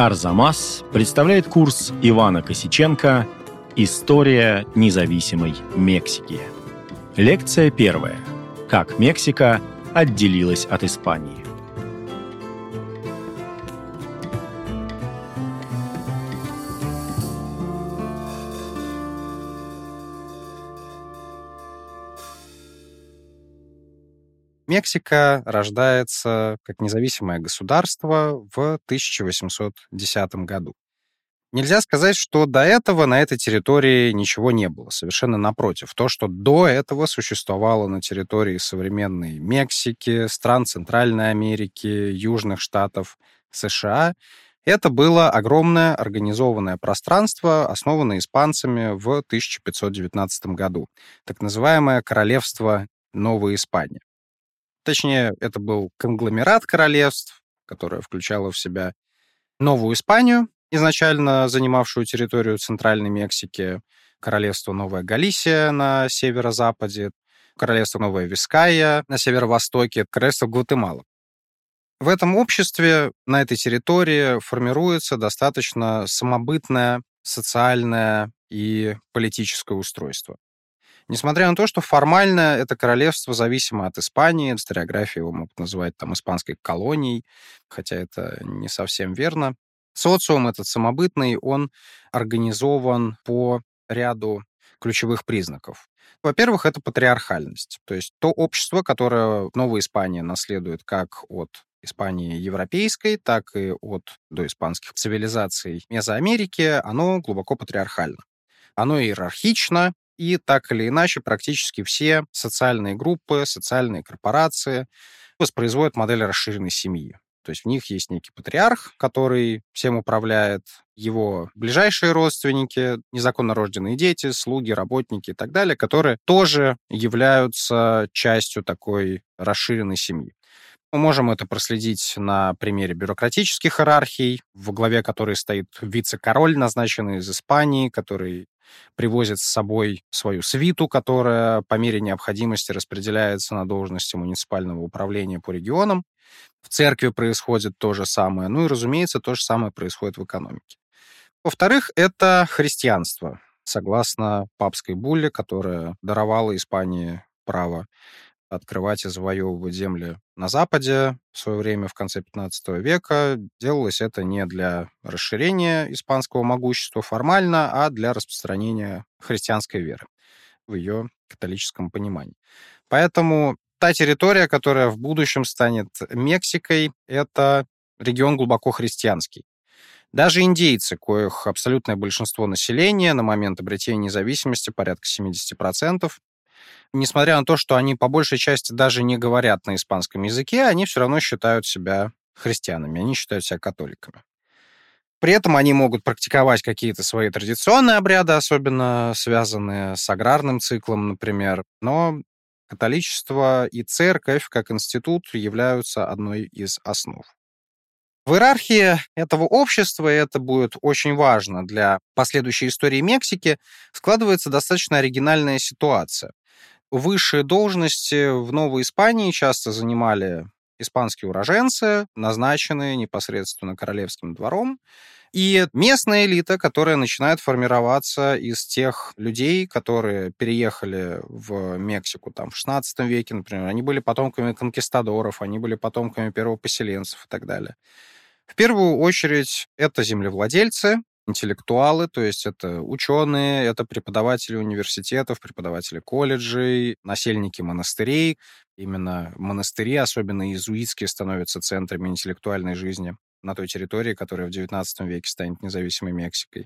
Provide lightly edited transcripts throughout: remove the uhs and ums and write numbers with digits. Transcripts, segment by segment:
Арзамас представляет курс Ивана Косиченко «История независимой Мексики». Лекция первая. Как Мексика отделилась от Испании. Мексика рождается как независимое государство в 1810 году. Нельзя сказать, что до этого на этой территории ничего не было. Совершенно напротив. То, что до этого существовало на территории современной Мексики, стран Центральной Америки, Южных Штатов США, это было огромное организованное пространство, основанное испанцами в 1519 году. Так называемое Королевство Новой Испании. Точнее, это был конгломерат королевств, которое включало в себя Новую Испанию, изначально занимавшую территорию Центральной Мексики, королевство Новая Галисия на северо-западе, королевство Новая Виская на северо-востоке, королевство Гватемала. В этом обществе, на этой территории формируется достаточно самобытное социальное и политическое устройство. Несмотря на то, что формально это королевство зависимо от Испании, в историографии его могут называть там испанской колонией, хотя это не совсем верно. Социум этот самобытный, он организован по ряду ключевых признаков. Во-первых, это патриархальность, то есть то общество, которое Новая Испания наследует как от Испании европейской, так и от доиспанских цивилизаций Мезоамерики, оно глубоко патриархально. Оно иерархично, и так или иначе практически все социальные группы, социальные корпорации воспроизводят модель расширенной семьи. То есть в них есть некий патриарх, который всем управляет, его ближайшие родственники, незаконно рожденные дети, слуги, работники и так далее, которые тоже являются частью такой расширенной семьи. Мы можем это проследить на примере бюрократических иерархий, во главе которой стоит вице-король, назначенный из Испании, который привозит с собой свою свиту, которая по мере необходимости распределяется на должности муниципального управления по регионам. В церкви происходит то же самое. Ну и, разумеется, то же самое происходит в экономике. Во-вторых, это христианство, согласно папской булле, которая даровала Испании право открывать и завоевывать земли на Западе в свое время, в конце 15 века. Делалось это не для расширения испанского могущества формально, а для распространения христианской веры в ее католическом понимании. Поэтому та территория, которая в будущем станет Мексикой, это регион глубоко христианский. Даже индейцы, коих абсолютное большинство населения на момент обретения независимости, порядка 70%, несмотря на то, что они по большей части даже не говорят на испанском языке, они все равно считают себя христианами, они считают себя католиками. При этом они могут практиковать какие-то свои традиционные обряды, особенно связанные с аграрным циклом, например, но католичество и церковь как институт являются одной из основ. В иерархии этого общества, и это будет очень важно для последующей истории Мексики, складывается достаточно оригинальная ситуация. Высшие должности в Новой Испании часто занимали испанские уроженцы, назначенные непосредственно королевским двором, и местная элита, которая начинает формироваться из тех людей, которые переехали в Мексику там, в XVI веке, например. Они были потомками конкистадоров, они были потомками первопоселенцев и так далее. В первую очередь это землевладельцы, интеллектуалы, то есть это ученые, это преподаватели университетов, преподаватели колледжей, насельники монастырей. Именно монастыри, особенно иезуитские, становятся центрами интеллектуальной жизни на той территории, которая в XIX веке станет независимой Мексикой.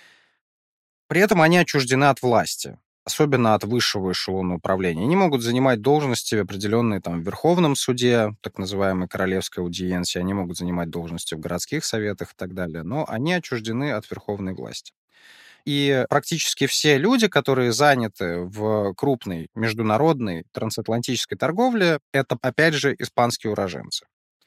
При этом они отчуждены от власти, особенно от высшего эшелона управления. Они могут занимать должности, определенные там в Верховном суде, так называемой королевской аудиенции, они могут занимать должности в городских советах и так далее, но они отчуждены от верховной власти. И практически все люди, которые заняты в крупной международной трансатлантической торговле, это, опять же, испанские уроженцы.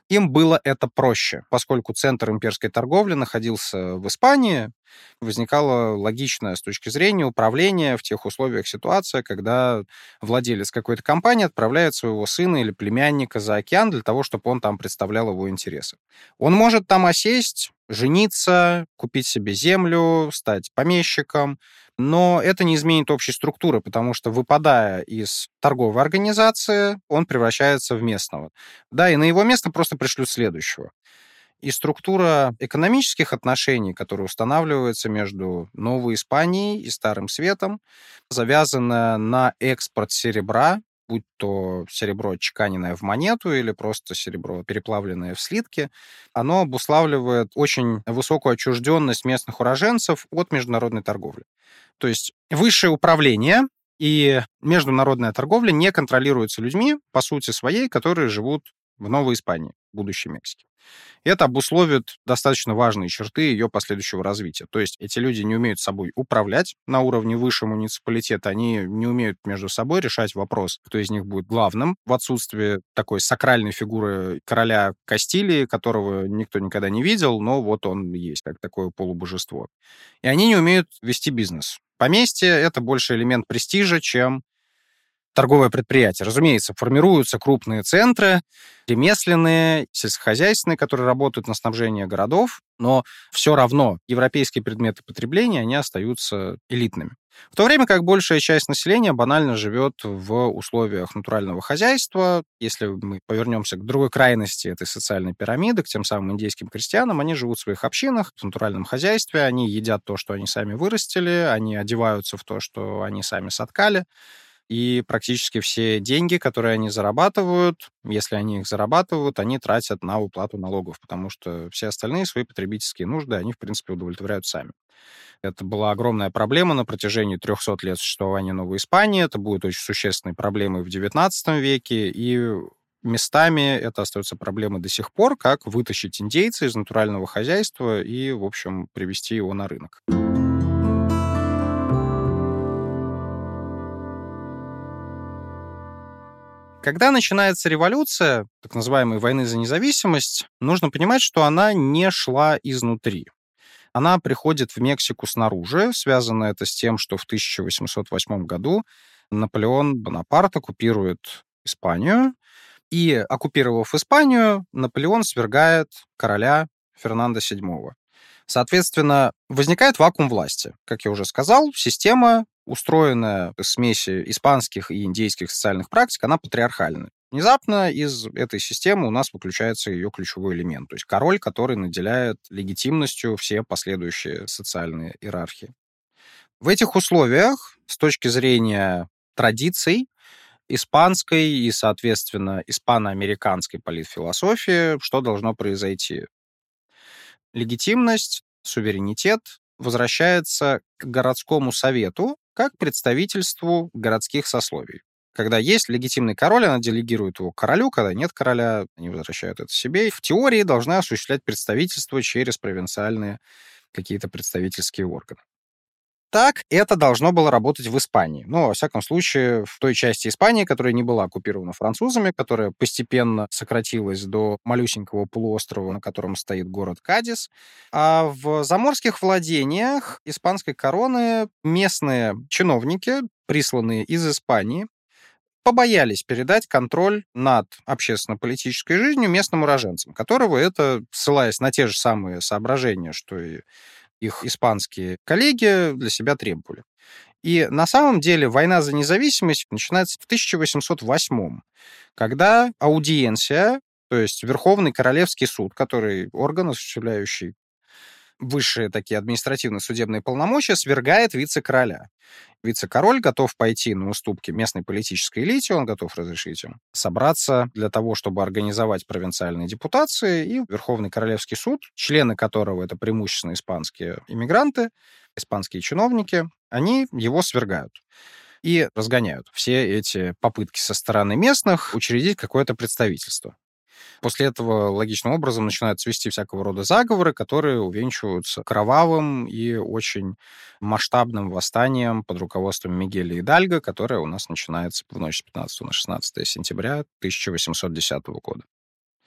Им было это проще, поскольку центр имперской торговли находился в Испании, возникала логичная с точки зрения управления в тех условиях ситуация, когда владелец какой-то компании отправляет своего сына или племянника за океан для того, чтобы он там представлял его интересы. Он может там осесть, жениться, купить себе землю, стать помещиком, но это не изменит общей структуры, потому что, выпадая из торговой организации, он превращается в местного. Да, и на его место просто пришлют следующего. И структура экономических отношений, которая устанавливается между Новой Испанией и Старым Светом, завязана на экспорт серебра, будь то серебро, отчеканенное в монету, или просто серебро, переплавленное в слитки, оно обуславливает очень высокую отчужденность местных уроженцев от международной торговли. То есть высшее управление и международная торговля не контролируются людьми, по сути своей, которые живут в Новой Испании, будущей Мексике. Это обусловит достаточно важные черты ее последующего развития. То есть эти люди не умеют собой управлять на уровне выше муниципалитета, они не умеют между собой решать вопрос, кто из них будет главным, в отсутствии такой сакральной фигуры короля Кастилии, которого никто никогда не видел, но вот он есть, как такое полубожество. И они не умеют вести бизнес. Поместье — это больше элемент престижа, чем торговое предприятие. Разумеется, формируются крупные центры, ремесленные, сельскохозяйственные, которые работают на снабжение городов, но все равно европейские предметы потребления, они остаются элитными. В то время как большая часть населения банально живет в условиях натурального хозяйства. Если мы повернемся к другой крайности этой социальной пирамиды, к тем самым индейским крестьянам, они живут в своих общинах, в натуральном хозяйстве, они едят то, что они сами вырастили, они одеваются в то, что они сами соткали. И практически все деньги, которые они зарабатывают, если они их зарабатывают, они тратят на уплату налогов, потому что все остальные свои потребительские нужды они, в принципе, удовлетворяют сами. Это была огромная проблема на протяжении 300 лет существования Новой Испании. Это будет очень существенной проблемой в XIX веке, и местами это остается проблемой до сих пор, как вытащить индейца из натурального хозяйства и, в общем, привести его на рынок. Когда начинается революция, так называемой войны за независимость, нужно понимать, что она не шла изнутри. Она приходит в Мексику снаружи. Связано это с тем, что в 1808 году Наполеон Бонапарт оккупирует Испанию. И, оккупировав Испанию, Наполеон свергает короля Фернандо VII. Соответственно, возникает вакуум власти. Как я уже сказал, система, устроенная из смеси испанских и индейских социальных практик, она патриархальная. Внезапно из этой системы у нас выключается ее ключевой элемент, то есть король, который наделяет легитимностью все последующие социальные иерархии. В этих условиях, с точки зрения традиций, испанской и, соответственно, испано-американской политфилософии, что должно произойти? Легитимность, суверенитет возвращается к городскому совету как представительству городских сословий. Когда есть легитимный король, она делегирует его королю, когда нет короля, они возвращают это себе. В теории должна осуществлять представительство через провинциальные какие-то представительские органы. Так это должно было работать в Испании. Ну, во всяком случае, в той части Испании, которая не была оккупирована французами, которая постепенно сократилась до малюсенького полуострова, на котором стоит город Кадис. А в заморских владениях испанской короны местные чиновники, присланные из Испании, побоялись передать контроль над общественно-политической жизнью местным уроженцам, которого это, ссылаясь на те же самые соображения, что и их испанские коллеги для себя требовали. И на самом деле война за независимость начинается в 1808, когда аудиенция, то есть Верховный Королевский суд, который орган, осуществляющий высшие такие административно-судебные полномочия, свергает вице-короля. Вице-король готов пойти на уступки местной политической элите, он готов разрешить им собраться для того, чтобы организовать провинциальные депутации, и Верховный Королевский суд, члены которого это преимущественно испанские иммигранты, испанские чиновники, они его свергают и разгоняют все эти попытки со стороны местных учредить какое-то представительство. После этого логичным образом начинают цвести всякого рода заговоры, которые увенчиваются кровавым и очень масштабным восстанием под руководством Мигеля Идальго, которое у нас начинается в ночь с 15 на 16 сентября 1810 года.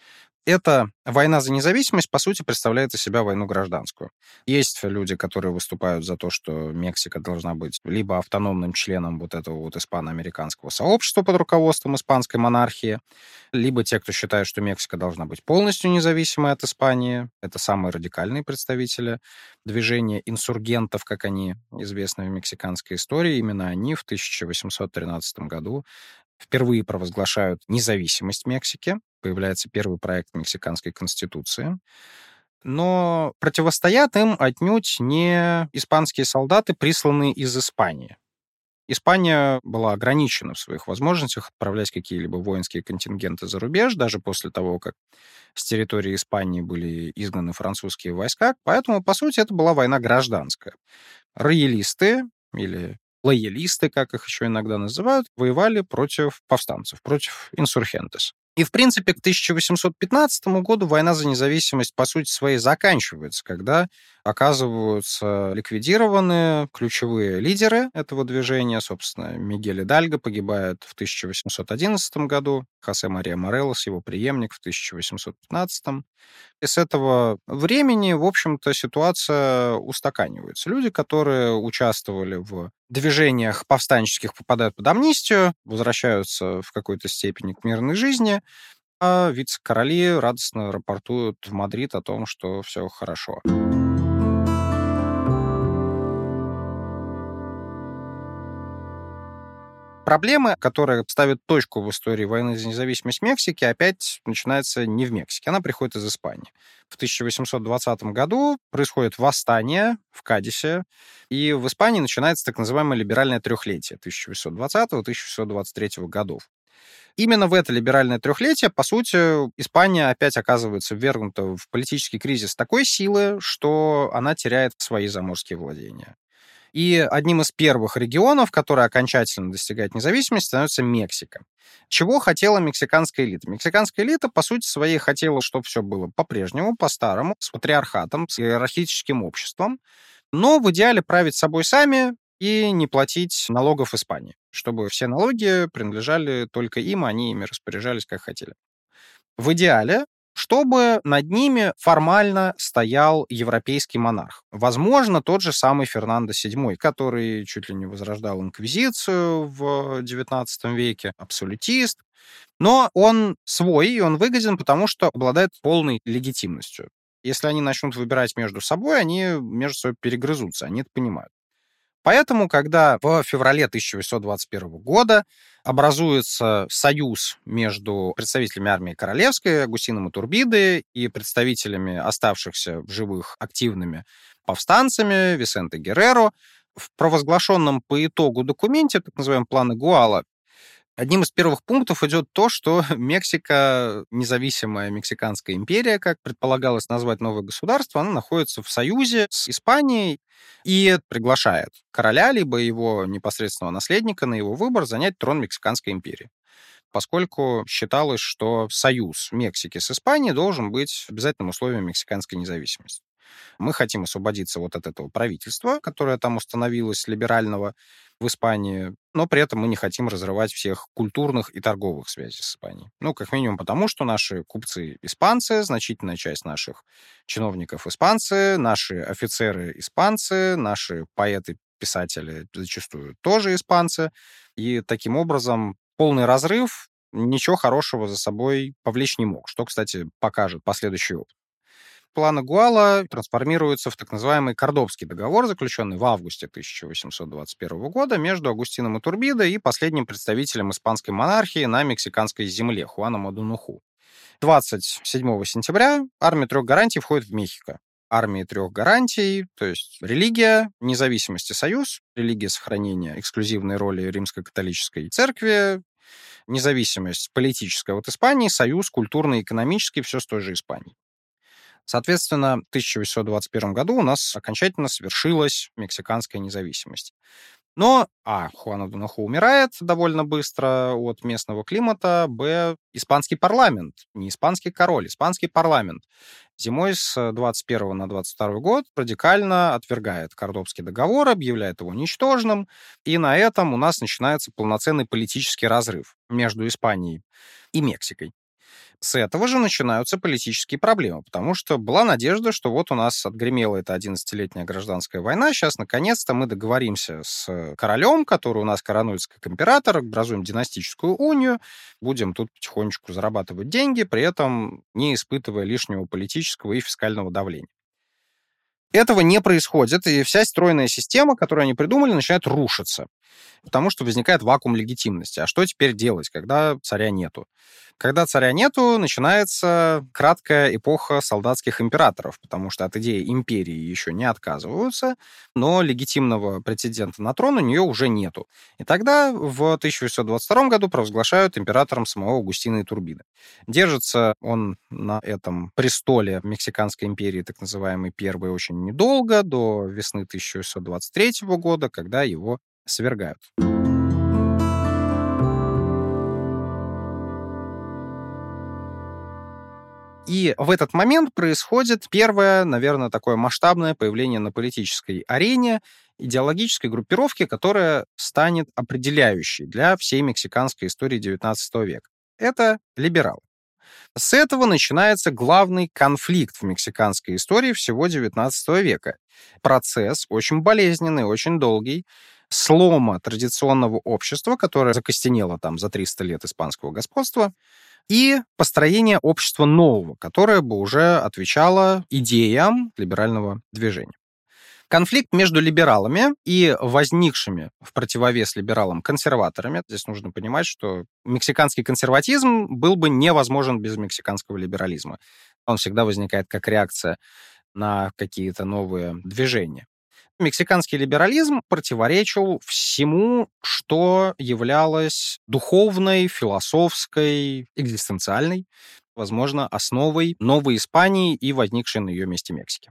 Эта война за независимость, по сути, представляет из себя войну гражданскую. Есть люди, которые выступают за то, что Мексика должна быть либо автономным членом вот этого вот испано-американского сообщества под руководством испанской монархии, либо те, кто считает, что Мексика должна быть полностью независимой от Испании. Это самые радикальные представители движения инсургентов, как они известны в мексиканской истории. Именно они в 1813 году впервые провозглашают независимость Мексики. Появляется первый проект мексиканской конституции. Но противостоят им отнюдь не испанские солдаты, присланные из Испании. Испания была ограничена в своих возможностях отправлять какие-либо воинские контингенты за рубеж, даже после того, как с территории Испании были изгнаны французские войска. Поэтому, по сути, это была война гражданская. Роялисты или лоялисты, как их еще иногда называют, воевали против повстанцев, против инсургентес. И, в принципе, к 1815 году война за независимость, по сути своей, заканчивается, когда оказываются ликвидированы ключевые лидеры этого движения. Собственно, Мигель Идальго погибает в 1811 году, Хосе Мария Морелос, его преемник, в 1815. И с этого времени, в общем-то, ситуация устаканивается. Люди, которые участвовали в движениях повстанческих, попадают под амнистию, возвращаются в какой-то степени к мирной жизни, а вице-короли радостно рапортуют в Мадрид о том, что все хорошо. Проблемы, которые ставят точку в истории войны за независимость Мексики, опять начинается не в Мексике, она приходит из Испании. В 1820 году происходит восстание в Кадисе, и в Испании начинается так называемое либеральное трехлетие 1820-1823 годов. Именно в это либеральное трехлетие, по сути, Испания опять оказывается ввергнута в политический кризис такой силы, что она теряет свои заморские владения. И одним из первых регионов, который окончательно достигает независимости, становится Мексика. Чего хотела мексиканская элита? Мексиканская элита, по сути своей, хотела, чтобы все было по-прежнему, по-старому, с патриархатом, с иерархическим обществом, но в идеале править собой сами и не платить налогов Испании, чтобы все налоги принадлежали только им, они ими распоряжались, как хотели. В идеале, чтобы над ними формально стоял европейский монарх. Возможно, тот же самый Фернандо VII, который чуть ли не возрождал инквизицию в XIX веке, абсолютист. Но он свой, и он выгоден, потому что обладает полной легитимностью. Если они начнут выбирать между собой, они между собой перегрызутся, они это понимают. Поэтому, когда в феврале 1821 года образуется союз между представителями армии королевской, Агустином Итурбиде, и представителями оставшихся в живых активными повстанцами, Висенте Герреро, в провозглашенном по итогу документе, так называемом плане Гуала, одним из первых пунктов идет то, что Мексика, независимая Мексиканская империя, как предполагалось назвать новое государство, она находится в союзе с Испанией и приглашает короля, либо его непосредственного наследника на его выбор занять трон Мексиканской империи, поскольку считалось, что союз Мексики с Испанией должен быть обязательным условием мексиканской независимости. Мы хотим освободиться вот от этого правительства, которое там установилось, либерального в Испании, но при этом мы не хотим разрывать всех культурных и торговых связей с Испанией. Ну, как минимум потому, что наши купцы испанцы, значительная часть наших чиновников испанцы, наши офицеры испанцы, наши поэты-писатели зачастую тоже испанцы. И таким образом полный разрыв ничего хорошего за собой повлечь не мог, что, кстати, покажет последующий опыт. План Гуала трансформируется в так называемый Кордобский договор, заключенный в августе 1821 года между Агустином Итурбиде и последним представителем испанской монархии на мексиканской земле Хуаном Одуноху. 27 сентября армия трех гарантий входит в Мехико. Армии трех гарантий, то есть религия, независимость и союз, религия сохранения эксклюзивной роли римско-католической церкви, независимость политическая от Испании, союз культурный и экономический, все с той же Испанией. Соответственно, в 1821 году у нас окончательно свершилась мексиканская независимость. Но, Хуан Одуноху умирает довольно быстро от местного климата, испанский парламент, не испанский король, испанский парламент зимой с 21 на 22 год радикально отвергает Кордобский договор, объявляет его ничтожным, и на этом у нас начинается полноценный политический разрыв между Испанией и Мексикой. С этого же начинаются политические проблемы, потому что была надежда, что вот у нас отгремела эта 11-летняя гражданская война, сейчас наконец-то мы договоримся с королем, который у нас коронуется как император, образуем династическую унию, будем тут потихонечку зарабатывать деньги, при этом не испытывая лишнего политического и фискального давления. Этого не происходит, и вся стройная система, которую они придумали, начинает рушиться, потому что возникает вакуум легитимности. А что теперь делать, когда царя нету? Когда царя нету, начинается краткая эпоха солдатских императоров, потому что от идеи империи еще не отказываются, но легитимного претендента на трон у нее уже нету. И тогда в 1822 году провозглашают императором самого Августина Итурбида. Держится он на этом престоле Мексиканской империи, так называемой первой, очень недолго, до весны 1823 года, когда его свергают. И в этот момент происходит первое, наверное, такое масштабное появление на политической арене идеологической группировки, которая станет определяющей для всей мексиканской истории XIX века. Это либералы. С этого начинается главный конфликт в мексиканской истории всего XIX века. Процесс очень болезненный, очень долгий, слома традиционного общества, которое закостенело там за 300 лет испанского господства, и построение общества нового, которое бы уже отвечало идеям либерального движения. Конфликт между либералами и возникшими в противовес либералам консерваторами. Здесь нужно понимать, что мексиканский консерватизм был бы невозможен без мексиканского либерализма. Он всегда возникает как реакция на какие-то новые движения. Мексиканский либерализм противоречил всему, что являлось духовной, философской, экзистенциальной, возможно, основой новой Испании и возникшей на ее месте Мексики.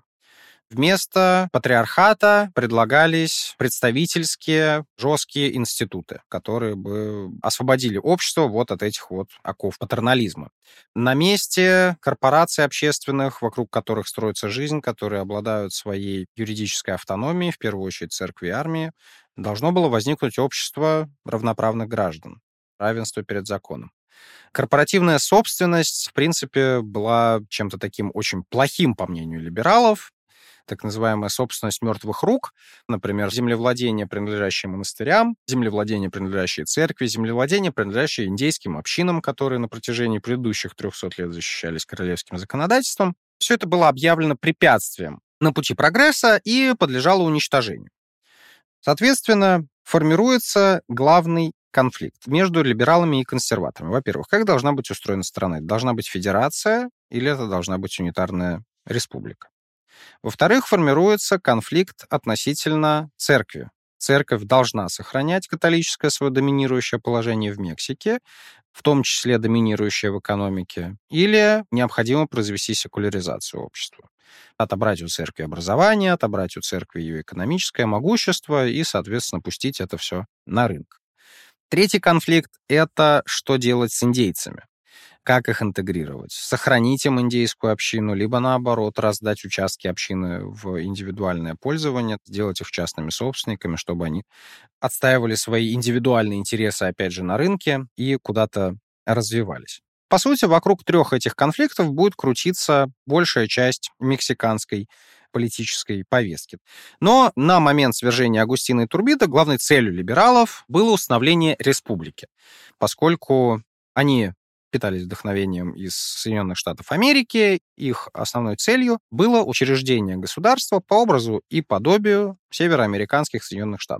Вместо патриархата предлагались представительские, жесткие институты, которые бы освободили общество вот от этих вот оков патернализма. На месте корпораций общественных, вокруг которых строится жизнь, которые обладают своей юридической автономией, в первую очередь церкви и армии, должно было возникнуть общество равноправных граждан, равенство перед законом. Корпоративная собственность, в принципе, была чем-то таким очень плохим, по мнению либералов, так называемая собственность мертвых рук, например, землевладения, принадлежащие монастырям, землевладения, принадлежащие церкви, землевладения, принадлежащие индейским общинам, которые на протяжении предыдущих 300 лет защищались королевским законодательством. Все это было объявлено препятствием на пути прогресса и подлежало уничтожению. Соответственно, формируется главный конфликт между либералами и консерваторами. Во-первых, как должна быть устроена страна? Это должна быть федерация или это должна быть унитарная республика? Во-вторых, формируется конфликт относительно церкви. Церковь должна сохранять католическое свое доминирующее положение в Мексике, в том числе доминирующее в экономике, или необходимо произвести секуляризацию общества. Отобрать у церкви образование, отобрать у церкви ее экономическое могущество и, соответственно, пустить это все на рынок. Третий конфликт — это что делать с индейцами. Как их интегрировать? Сохранить им индейскую общину, либо, наоборот, раздать участки общины в индивидуальное пользование, сделать их частными собственниками, чтобы они отстаивали свои индивидуальные интересы, опять же, на рынке и куда-то развивались. По сути, вокруг трех этих конфликтов будет крутиться большая часть мексиканской политической повестки. Но на момент свержения Агустина Итурбида главной целью либералов было установление республики, поскольку они питались вдохновением из Соединенных Штатов Америки. Их основной целью было учреждение государства по образу и подобию североамериканских Соединенных Штатов.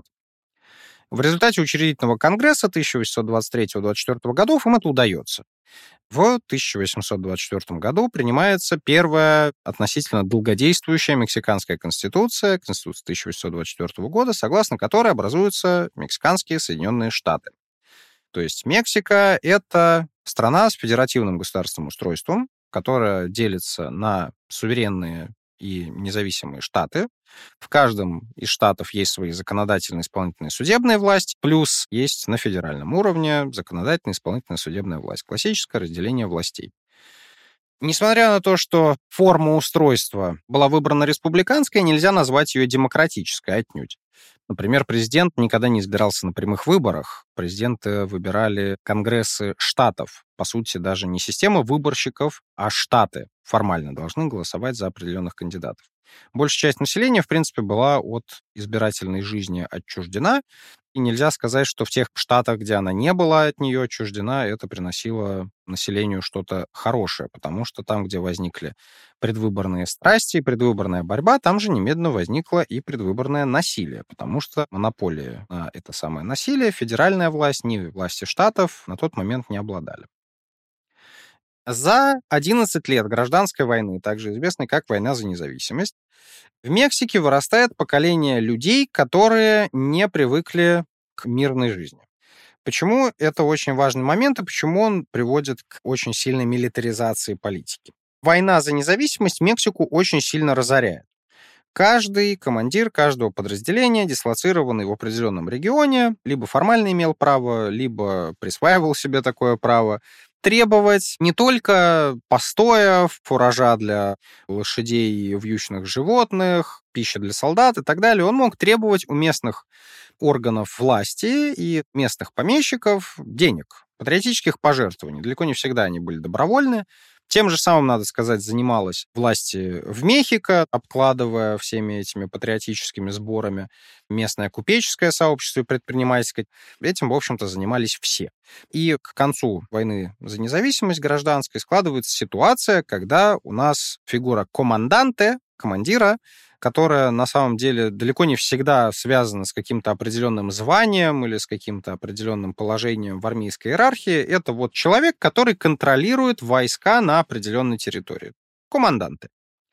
В результате учредительного конгресса 1823-24 годов им это удается. В 1824 году принимается первая относительно долгодействующая мексиканская конституция 1824 года, согласно которой образуются мексиканские Соединенные Штаты. То есть Мексика — это страна с федеративным государственным устройством, которая делится на суверенные и независимые штаты. В каждом из штатов есть свои законодательные, исполнительные, судебная власть, плюс есть на федеральном уровне законодательная, исполнительная, судебная власть. Классическое разделение властей. Несмотря на то, что форма устройства была выбрана республиканская, нельзя назвать ее демократической отнюдь. Например, президент никогда не избирался на прямых выборах. Президенты выбирали конгрессы штатов. По сути, даже не система выборщиков, а штаты формально должны голосовать за определенных кандидатов. Большая часть населения, в принципе, была от избирательной жизни отчуждена, и нельзя сказать, что в тех штатах, где она не была от нее отчуждена, это приносило населению что-то хорошее, потому что там, где возникли предвыборные страсти и предвыборная борьба, там же немедленно возникло и предвыборное насилие, потому что монополия на это самое насилие федеральная власть, ни власти штатов на тот момент не обладали. За 11 лет гражданской войны, также известной как война за независимость, в Мексике вырастает поколение людей, которые не привыкли к мирной жизни. Почему это очень важный момент и почему он приводит к очень сильной милитаризации политики? Война за независимость Мексику очень сильно разоряет. Каждый командир каждого подразделения, дислоцированный в определенном регионе, либо формально имел право, либо присваивал себе такое право, требовать не только постоев, фуража для лошадей и вьючных животных, пищи для солдат и так далее. Он мог требовать у местных органов власти и местных помещиков денег, патриотических пожертвований. Далеко не всегда они были добровольны. Тем же самым, надо сказать, занималась власти в Мехико, обкладывая всеми этими патриотическими сборами местное купеческое сообщество и предпринимательское. Этим, в общем-то, занимались все. И к концу войны за независимость гражданской складывается ситуация, когда у нас фигура команданте, командира, которая на самом деле далеко не всегда связана с каким-то определенным званием или с каким-то определенным положением в армейской иерархии. Это вот человек, который контролирует войска на определенной территории. Команданты.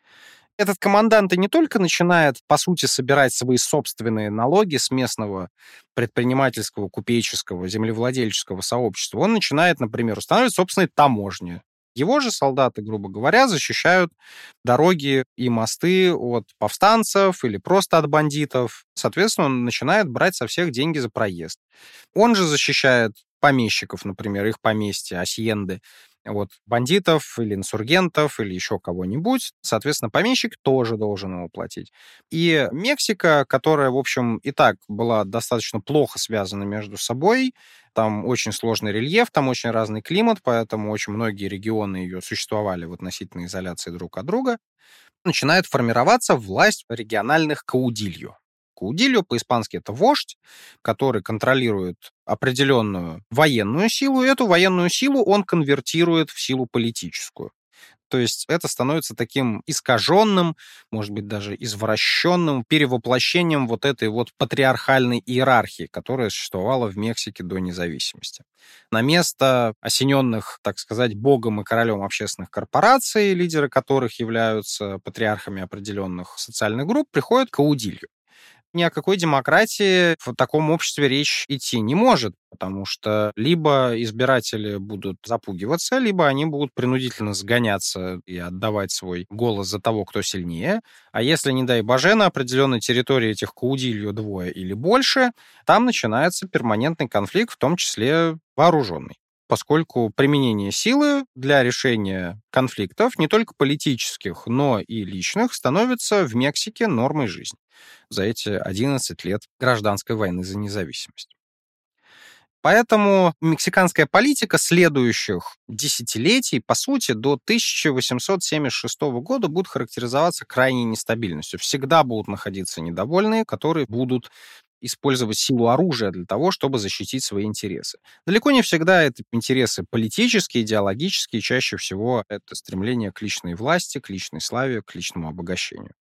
Этот командант не только начинает, по сути, собирать свои собственные налоги с местного предпринимательского, купеческого, землевладельческого сообщества, он начинает, например, устанавливать собственные таможни. Его же солдаты, грубо говоря, защищают дороги и мосты от повстанцев или просто от бандитов. Соответственно, он начинает брать со всех деньги за проезд. Он же защищает помещиков, например, их поместья, асьенды, от бандитов или инсургентов или еще кого-нибудь. Соответственно, помещик тоже должен его платить. И Мексика, которая, в общем, и так была достаточно плохо связана между собой, там очень сложный рельеф, там очень разный климат, поэтому очень многие регионы ее существовали в относительной изоляции друг от друга, начинает формироваться власть региональных каудилью. Каудильо по-испански это вождь, который контролирует определенную военную силу, и эту военную силу он конвертирует в силу политическую. То есть это становится таким искаженным, может быть, даже извращенным перевоплощением вот этой вот патриархальной иерархии, которая существовала в Мексике до независимости. На место осененных, так сказать, богом и королем общественных корпораций, лидеры которых являются патриархами определенных социальных групп, приходит каудилью. Ни о какой демократии в таком обществе речь идти не может, потому что либо избиратели будут запугиваться, либо они будут принудительно сгоняться и отдавать свой голос за того, кто сильнее. А если, не дай боже, на определенной территории этих каудилью двое или больше, там начинается перманентный конфликт, в том числе вооруженный, поскольку применение силы для решения конфликтов, не только политических, но и личных, становится в Мексике нормой жизни за эти 11 лет гражданской войны за независимость. Поэтому мексиканская политика следующих десятилетий, по сути, до 1876 года будет характеризоваться крайней нестабильностью. Всегда будут находиться недовольные, которые будут использовать силу оружия для того, чтобы защитить свои интересы. Далеко не всегда это интересы политические, идеологические, чаще всего это стремление к личной власти, к личной славе, к личному обогащению.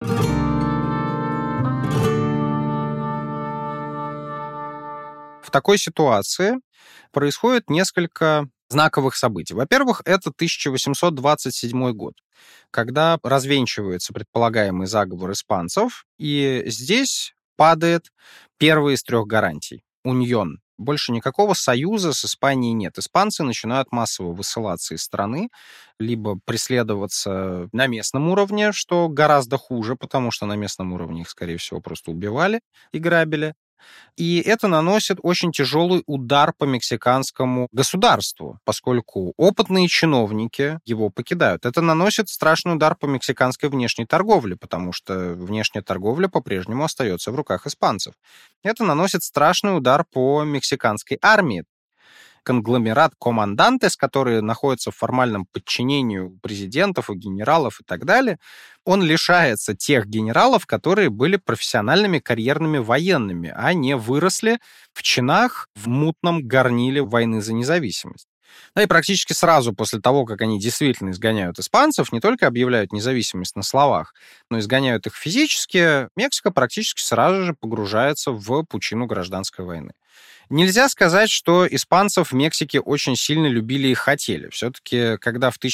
В такой ситуации происходит несколько знаковых событий. Во-первых, это 1827 год, когда развенчивается предполагаемый заговор испанцев, и здесь падает первая из трех гарантий — уньон. Больше никакого союза с Испанией нет. Испанцы начинают массово высылаться из страны, либо преследоваться на местном уровне, что гораздо хуже, потому что на местном уровне их, скорее всего, просто убивали и грабили, И это наносит очень тяжелый удар по мексиканскому государству, поскольку опытные чиновники его покидают. Это наносит страшный удар по мексиканской внешней торговле, потому что внешняя торговля по-прежнему остается в руках испанцев. Это наносит страшный удар по мексиканской армии. Конгломерат командантес, которые находятся в формальном подчинении у президентов, у генералов и так далее, он лишается тех генералов, которые были профессиональными карьерными военными, а не выросли в чинах в мутном горниле войны за независимость. Да и практически сразу после того, как они действительно изгоняют испанцев, не только объявляют независимость на словах, но изгоняют их физически, Мексика практически сразу же погружается в пучину гражданской войны. Нельзя сказать, что испанцев в Мексике очень сильно любили и хотели. Все-таки, когда в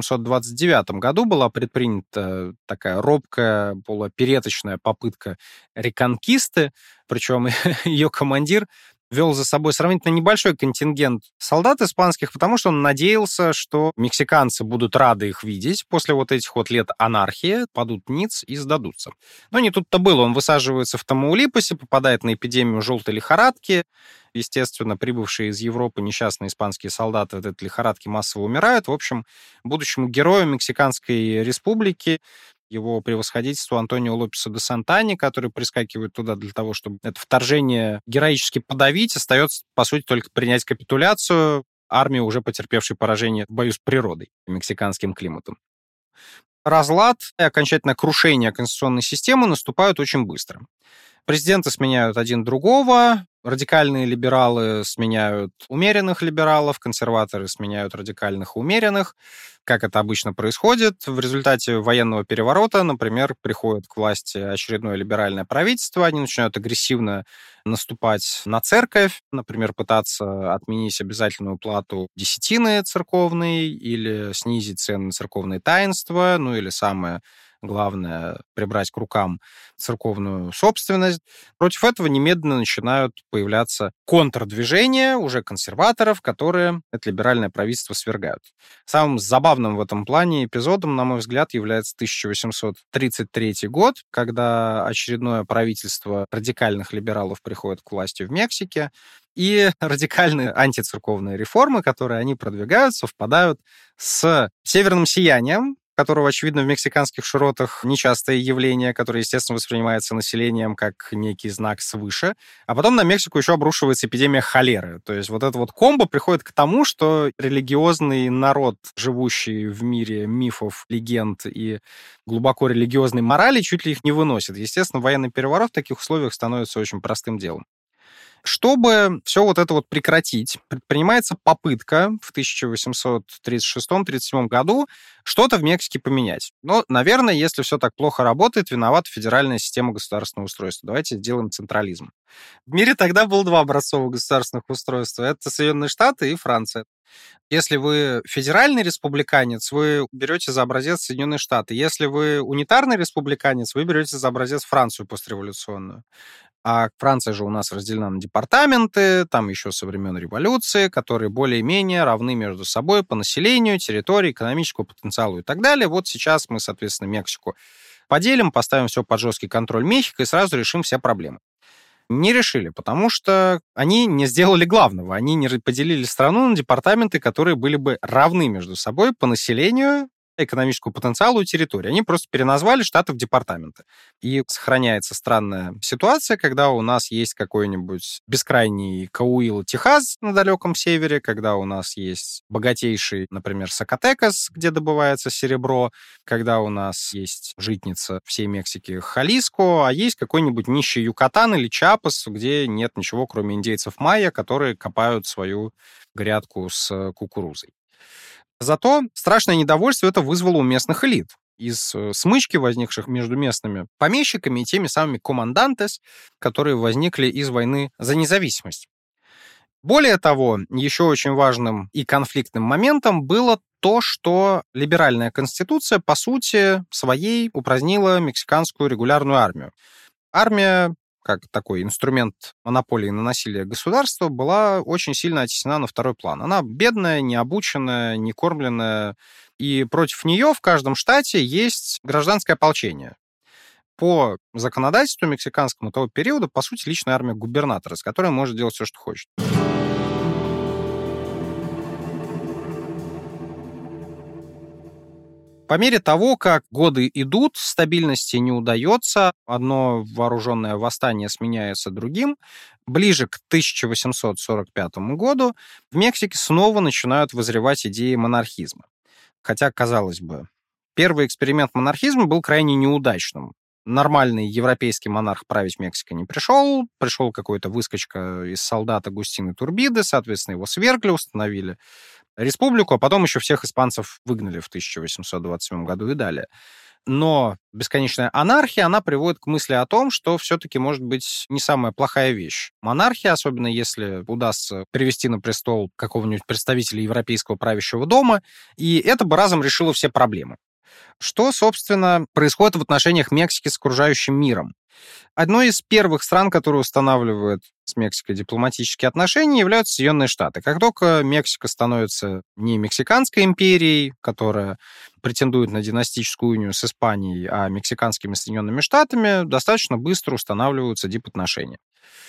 1829 году была предпринята такая робкая, полуопереточная попытка реконкисты, причем ее командир вел за собой сравнительно небольшой контингент солдат испанских, потому что он надеялся, что мексиканцы будут рады их видеть после вот этих вот лет анархии, падут ниц и сдадутся. Но не тут-то было. Он высаживается в Тамаулипасе, попадает на эпидемию желтой лихорадки. Естественно, прибывшие из Европы несчастные испанские солдаты от этой лихорадки массово умирают. В общем, будущему герою Мексиканской республики, его превосходительству Антонио Лопесу де Сантане, который прискакивает туда для того, чтобы это вторжение героически подавить, остается, по сути, только принять капитуляцию армии, уже потерпевшей поражение в бою с природой, мексиканским климатом. Разлад и окончательное крушение конституционной системы наступают очень быстро. Президенты сменяют один другого, радикальные либералы сменяют умеренных либералов, консерваторы сменяют радикальных и умеренных. Как это обычно происходит? В результате военного переворота, например, приходит к власти очередное либеральное правительство, они начинают агрессивно наступать на церковь, например, пытаться отменить обязательную уплату десятины церковной или снизить цены на церковные таинства, ну или самое главное, прибрать к рукам церковную собственность. Против этого немедленно начинают появляться контрдвижения уже консерваторов, которые это либеральное правительство свергают. Самым забавным в этом плане эпизодом, на мой взгляд, является 1833 год, когда очередное правительство радикальных либералов приходит к власти в Мексике, и радикальные антицерковные реформы, которые они продвигают, совпадают с северным сиянием, которого, очевидно, в мексиканских широтах нечастое явление, которое, естественно, воспринимается населением как некий знак свыше. А потом на Мексику еще обрушивается эпидемия холеры. То есть вот это вот комбо приходит к тому, что религиозный народ, живущий в мире мифов, легенд и глубоко религиозной морали, чуть ли их не выносит. Естественно, военный переворот в таких условиях становится очень простым делом. Чтобы все вот это вот прекратить, предпринимается попытка в 1836-37 году что-то в Мексике поменять. Но, наверное, если все так плохо работает, виновата федеральная система государственного устройства. Давайте сделаем централизм. В мире тогда было два образцовых государственных устройства. Это Соединенные Штаты и Франция. Если вы федеральный республиканец, вы берете за образец Соединенные Штаты. Если вы унитарный республиканец, вы берете за образец Францию постреволюционную. А Франция же у нас разделена на департаменты, там еще со времен революции, которые более-менее равны между собой по населению, территории, экономическому потенциалу и так далее. Вот сейчас мы, соответственно, Мексику поделим, поставим все под жесткий контроль Мехико и сразу решим все проблемы. Не решили, потому что они не сделали главного. Они не поделили страну на департаменты, которые были бы равны между собой по населению, экономическому потенциалу и территории. Они просто переназвали штаты в департаменты. И сохраняется странная ситуация, когда у нас есть какой-нибудь бескрайний Коуило, Техас на далеком севере, когда у нас есть богатейший, например, Сакатекас, где добывается серебро, когда у нас есть житница всей Мексики Халиско, а есть какой-нибудь нищий Юкатан или Чиапас, где нет ничего, кроме индейцев майя, которые копают свою грядку с кукурузой. Зато страшное недовольство это вызвало у местных элит из смычки, возникших между местными помещиками и теми самыми командантес, которые возникли из войны за независимость. Более того, еще очень важным и конфликтным моментом было то, что либеральная конституция, по сути, своей упразднила мексиканскую регулярную армию. Армия, как такой инструмент монополии на насилие государства, была очень сильно оттеснена на второй план. Она бедная, необученная, некормленная, и против нее в каждом штате есть гражданское ополчение. по законодательству мексиканскому того периода, по сути, личная армия губернатора, с которой может делать все, что хочет. По мере того, как годы идут, стабильности не удается, одно вооруженное восстание сменяется другим. Ближе к 1845 году в Мексике снова начинают вызревать идеи монархизма. Хотя, казалось бы, первый эксперимент монархизма был крайне неудачным. Нормальный европейский монарх править Мексикой не пришел. Пришел какой-то выскочка из солдат Агустин Итурбиде, соответственно, его свергли, установили республику, а потом еще всех испанцев выгнали в 1827 году и далее. Но бесконечная анархия, она приводит к мысли о том, что все-таки может быть не самая плохая вещь. Монархия, особенно если удастся привести на престол какого-нибудь представителя европейского правящего дома, и это бы разом решило все проблемы. Что, собственно, происходит в отношениях Мексики с окружающим миром? Одной из первых стран, которые устанавливают с Мексикой дипломатические отношения, являются Соединенные Штаты. Как только Мексика становится не мексиканской империей, которая претендует на династическую унию с Испанией, а мексиканскими Соединенными Штатами, достаточно быстро устанавливаются дипотношения.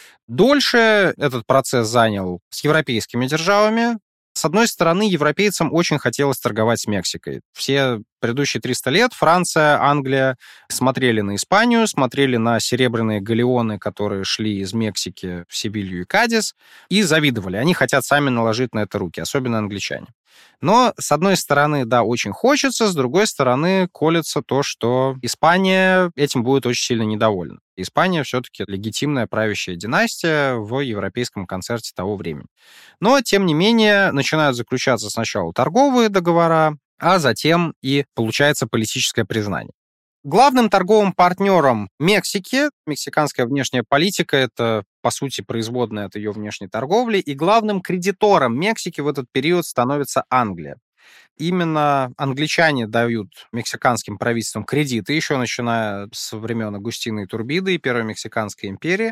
Дольше этот процесс занял с европейскими державами. С одной стороны, европейцам очень хотелось торговать с Мексикой. Все предыдущие 300 лет Франция, Англия смотрели на Испанию, смотрели на серебряные галеоны, которые шли из Мексики в Севилью и Кадис, и завидовали. Они хотят сами наложить на это руки, особенно англичане. Но, с одной стороны, да, очень хочется, с другой стороны, колется то, что Испания этим будет очень сильно недовольна. Испания все-таки легитимная правящая династия в европейском концерте того времени. Но, тем не менее, начинают заключаться сначала торговые договора, а затем и получается политическое признание. Главным торговым партнером Мексики, мексиканская внешняя политика, это, по сути, производная от ее внешней торговли, и главным кредитором Мексики в этот период становится Англия. Именно англичане дают мексиканским правительствам кредиты, еще начиная с времен Агустина Итурбиды и Первой Мексиканской империи.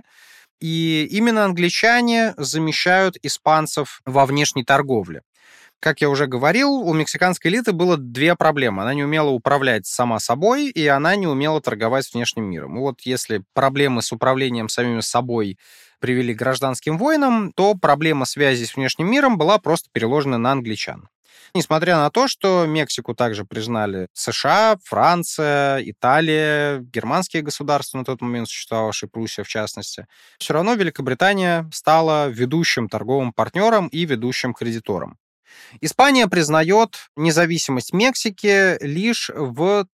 И именно англичане замещают испанцев во внешней торговле. Как я уже говорил, у мексиканской элиты было две проблемы. Она не умела управлять сама собой, и она не умела торговать с внешним миром. И вот если проблемы с управлением самим собой привели к гражданским войнам, то проблема связи с внешним миром была просто переложена на англичан. Несмотря на то, что Мексику также признали США, Франция, Италия, германские государства на тот момент существовавшие, Пруссия в частности, все равно Великобритания стала ведущим торговым партнером и ведущим кредитором. Испания признает независимость Мексики лишь в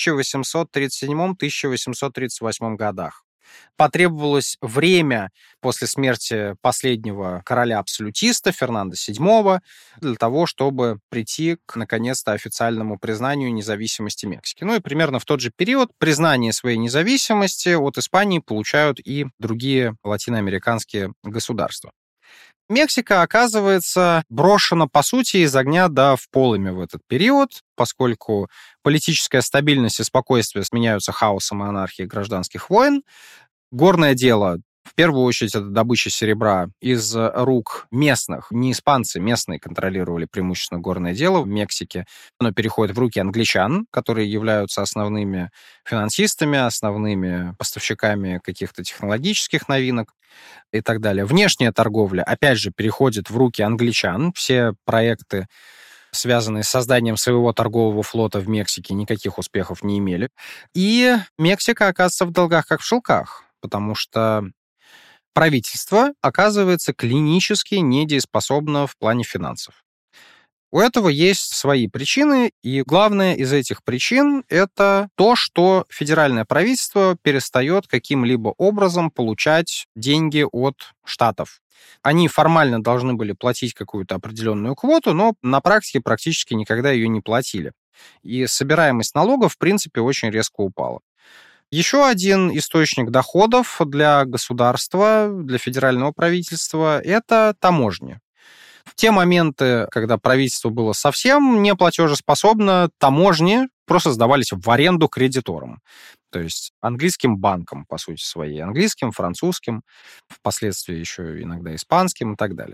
1837-1838 годах. Потребовалось время после смерти последнего короля-абсолютиста Фернандо VII для того, чтобы прийти к, наконец-то, официальному признанию независимости Мексики. Ну и примерно в тот же период признание своей независимости от Испании получают и другие латиноамериканские государства. Мексика оказывается брошена, по сути, из огня до в полыми в этот период, поскольку политическая стабильность и спокойствие сменяются хаосом и анархией гражданских войн. Горное дело, в первую очередь, это добыча серебра из рук местных. Не испанцы, местные контролировали преимущественно горное дело в Мексике. Оно переходит в руки англичан, которые являются основными финансистами, основными поставщиками каких-то технологических новинок и так далее. Внешняя торговля, опять же, переходит в руки англичан. Все проекты, связанные с созданием своего торгового флота в Мексике, никаких успехов не имели. И Мексика оказывается в долгах, как в шелках, потому что правительство оказывается клинически недееспособно в плане финансов. У этого есть свои причины, и главная из этих причин — это то, что федеральное правительство перестает каким-либо образом получать деньги от штатов. Они формально должны были платить какую-то определенную квоту, но на практике практически никогда ее не платили. И собираемость налогов, в принципе, очень резко упала. Еще один источник доходов для государства, для федерального правительства — это таможни. В те моменты, когда правительство было совсем неплатежеспособно, таможни просто сдавались в аренду кредиторам. То есть английским банкам, по сути своей. Английским, французским, впоследствии еще иногда испанским и так далее.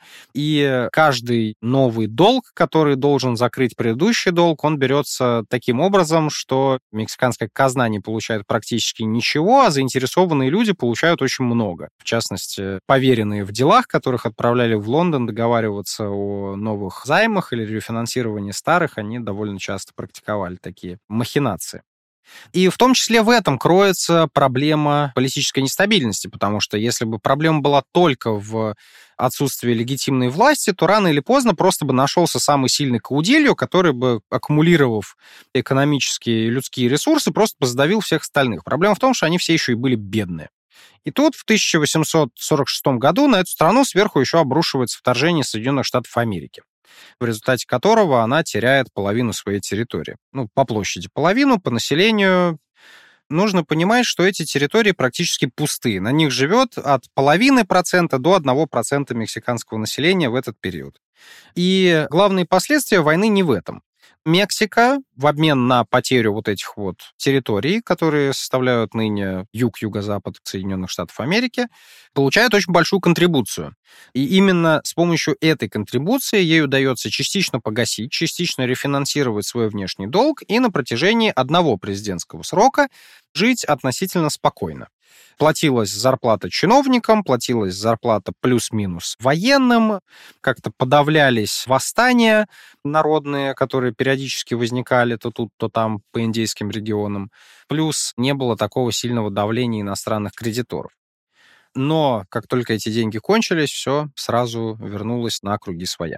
И каждый новый долг, который должен закрыть предыдущий долг, он берется таким образом, что мексиканская казна не получает практически ничего, а заинтересованные люди получают очень много. В частности, поверенные в делах, которых отправляли в Лондон договариваться о новых займах или рефинансировании старых, они довольно часто практиковали такие махинации. И в том числе в этом кроется проблема политической нестабильности, потому что если бы проблема была только в отсутствии легитимной власти, то рано или поздно просто бы нашелся самый сильный каудильо, который бы, аккумулировав экономические и людские ресурсы, просто бы задавил всех остальных. Проблема в том, что они все еще и были бедные. И тут в 1846 году на эту страну сверху еще обрушивается вторжение Соединенных Штатов Америки, в результате которого она теряет половину своей территории. По площади половину, по населению. Нужно понимать, что эти территории практически пустые. На них живет от 0,5% до 1% мексиканского населения в этот период. И главные последствия войны не в этом. Мексика в обмен на потерю вот этих вот территорий, которые составляют ныне юг-юго-запад Соединенных Штатов Америки, получает очень большую контрибуцию. И именно с помощью этой контрибуции ей удается частично погасить, частично рефинансировать свой внешний долг и на протяжении одного президентского срока жить относительно спокойно. Платилась зарплата чиновникам, платилась зарплата плюс-минус военным, как-то подавлялись восстания народные, которые периодически возникали то тут, то там по индейским регионам. Плюс не было такого сильного давления иностранных кредиторов. Но как только эти деньги кончились, все сразу вернулось на круги своя.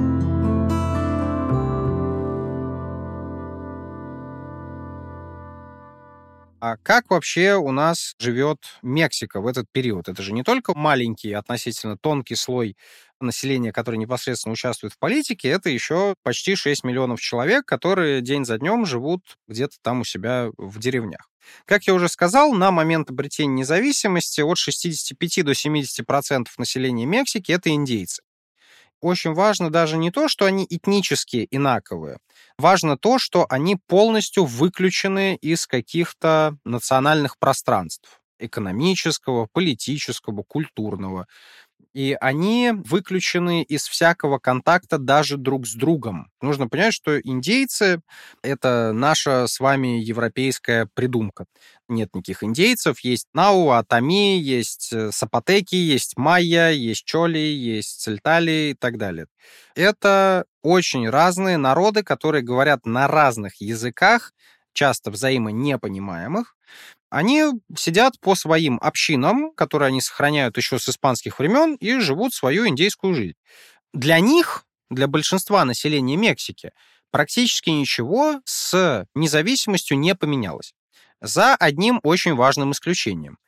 А как вообще у нас живет Мексика в этот период? Это же не только маленький, относительно тонкий слой населения, который непосредственно участвует в политике, это еще почти 6 миллионов человек, которые день за днем живут где-то там у себя в деревнях. Как я уже сказал, на момент обретения независимости от 65 до 70% населения Мексики — это индейцы. Очень важно даже не то, что они этнически инаковые. Важно то, что они полностью выключены из каких-то национальных пространств. Экономического, политического, культурного. И они выключены из всякого контакта даже друг с другом. Нужно понять, что индейцы — это наша с вами европейская придумка. Нет никаких индейцев. Есть науа, атами, есть сапотеки, есть майя, есть чоли, есть цельтали и так далее. Это очень разные народы, которые говорят на разных языках, часто взаимонепонимаемых. Они сидят по своим общинам, которые они сохраняют еще с испанских времен, и живут свою индейскую жизнь. Для них, для большинства населения Мексики, практически ничего с независимостью не поменялось. За одним очень важным исключением.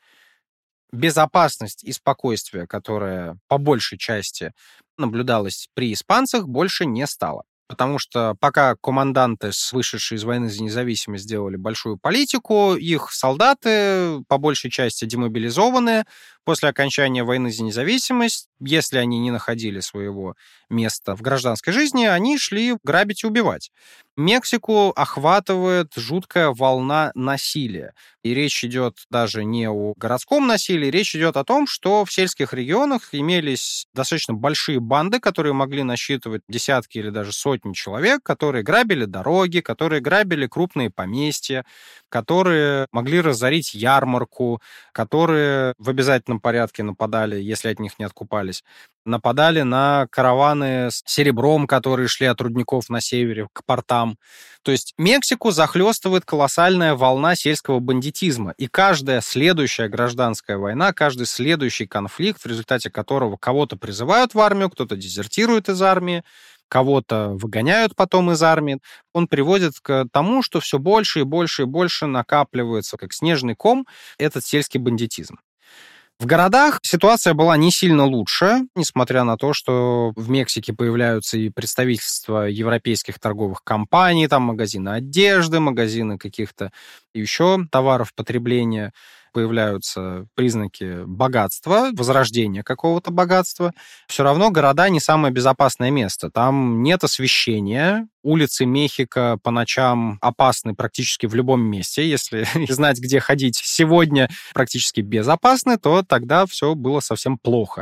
Безопасность и спокойствие, которое по большей части наблюдалось при испанцах, больше не стало. Потому что пока команданты, вышедшие из войны за независимость, делали большую политику, их солдаты по большей части демобилизованы. После окончания войны за независимость, если они не находили своего места в гражданской жизни, они шли грабить и убивать. Мексику охватывает жуткая волна насилия. И речь идет даже не о городском насилии, речь идет о том, что в сельских регионах имелись достаточно большие банды, которые могли насчитывать десятки или даже сотни человек, которые грабили дороги, которые грабили крупные поместья, которые могли разорить ярмарку, которые в обязательном порядке нападали, если от них не откупались, нападали на караваны с серебром, которые шли от рудников на севере к портам. То есть Мексику захлестывает колоссальная волна сельского бандитизма. И каждая следующая гражданская война, каждый следующий конфликт, в результате которого кого-то призывают в армию, кто-то дезертирует из армии, кого-то выгоняют потом из армии, он приводит к тому, что все больше и больше и больше накапливается, как снежный ком, этот сельский бандитизм. В городах ситуация была не сильно лучше, несмотря на то, что в Мексике появляются и представительства европейских торговых компаний, там магазины одежды, магазины каких-то еще товаров потребления, появляются признаки богатства, возрождения какого-то богатства. Все равно города не самое безопасное место. Там нет освещения. Улицы Мехико по ночам опасны практически в любом месте. Если знать, где ходить сегодня практически безопасны, то тогда все было совсем плохо.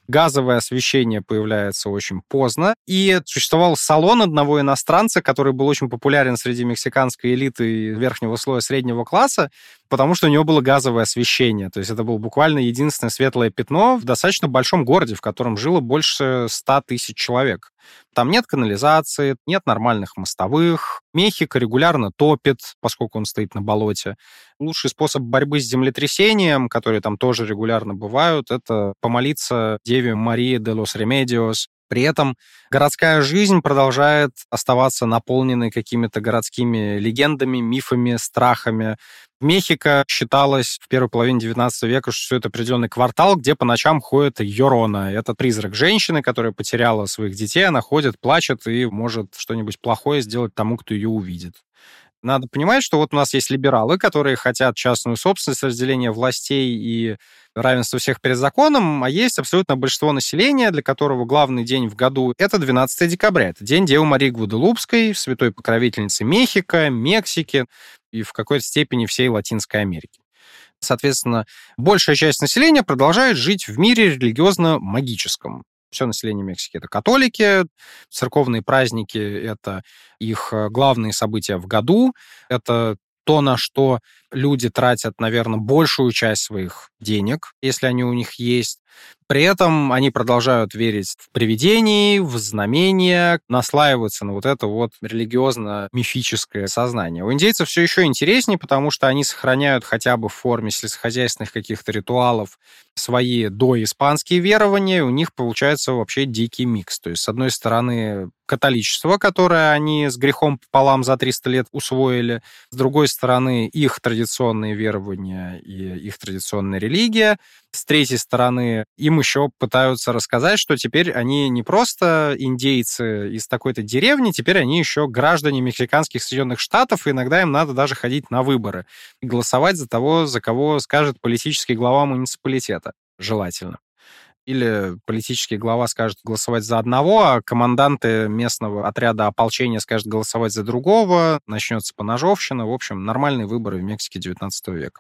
газовое освещение появляется очень поздно, и существовал салон одного иностранца, который был очень популярен среди мексиканской элиты и верхнего слоя среднего класса, потому что у него было газовое освещение. То есть это было буквально единственное светлое пятно в достаточно большом городе, в котором жило больше 100 тысяч человек. Там нет канализации, нет нормальных мостовых. Мехико регулярно топит, поскольку он стоит на болоте. Лучший способ борьбы с землетрясением, которые там тоже регулярно бывают, это помолиться Деве Марии де лос Ремедиос. При этом городская жизнь продолжает оставаться наполненной какими-то городскими легендами, мифами, страхами. В Мехико считалось в первой половине XIX века, что это определенный квартал, где по ночам ходит Йорона. Это призрак женщины, которая потеряла своих детей. Она ходит, плачет и может что-нибудь плохое сделать тому, кто ее увидит. Надо понимать, что вот у нас есть либералы, которые хотят частную собственность, разделение властей и равенство всех перед законом, а есть абсолютно большинство населения, для которого главный день в году — это 12 декабря. Это день Девы Марии Гваделупской, святой покровительницы Мехико, Мексики и в какой-то степени всей Латинской Америки. Соответственно, большая часть населения продолжает жить в мире религиозно-магическом. Все население Мексики — это католики, церковные праздники — это их главные события в году, это то, на что люди тратят, наверное, большую часть своих денег, если они у них есть. При этом они продолжают верить в привидений, в знамения, наслаиваются на вот это вот религиозно-мифическое сознание. У индейцев все еще интереснее, потому что они сохраняют хотя бы в форме сельскохозяйственных каких-то ритуалов свои доиспанские верования, у них получается вообще дикий микс. То есть, с одной стороны, католичество, которое они с грехом пополам за 300 лет усвоили, с другой стороны, их традиционные верования и их традиционная религия, с третьей стороны, им еще пытаются рассказать, что теперь они не просто индейцы из такой-то деревни, теперь они еще граждане мексиканских Соединенных Штатов, и иногда им надо даже ходить на выборы и голосовать за того, за кого скажет политический глава муниципалитета, желательно. Или политический глава скажет голосовать за одного, а команданты местного отряда ополчения скажут голосовать за другого, начнется поножовщина. В общем, нормальные выборы в Мексике XIX века.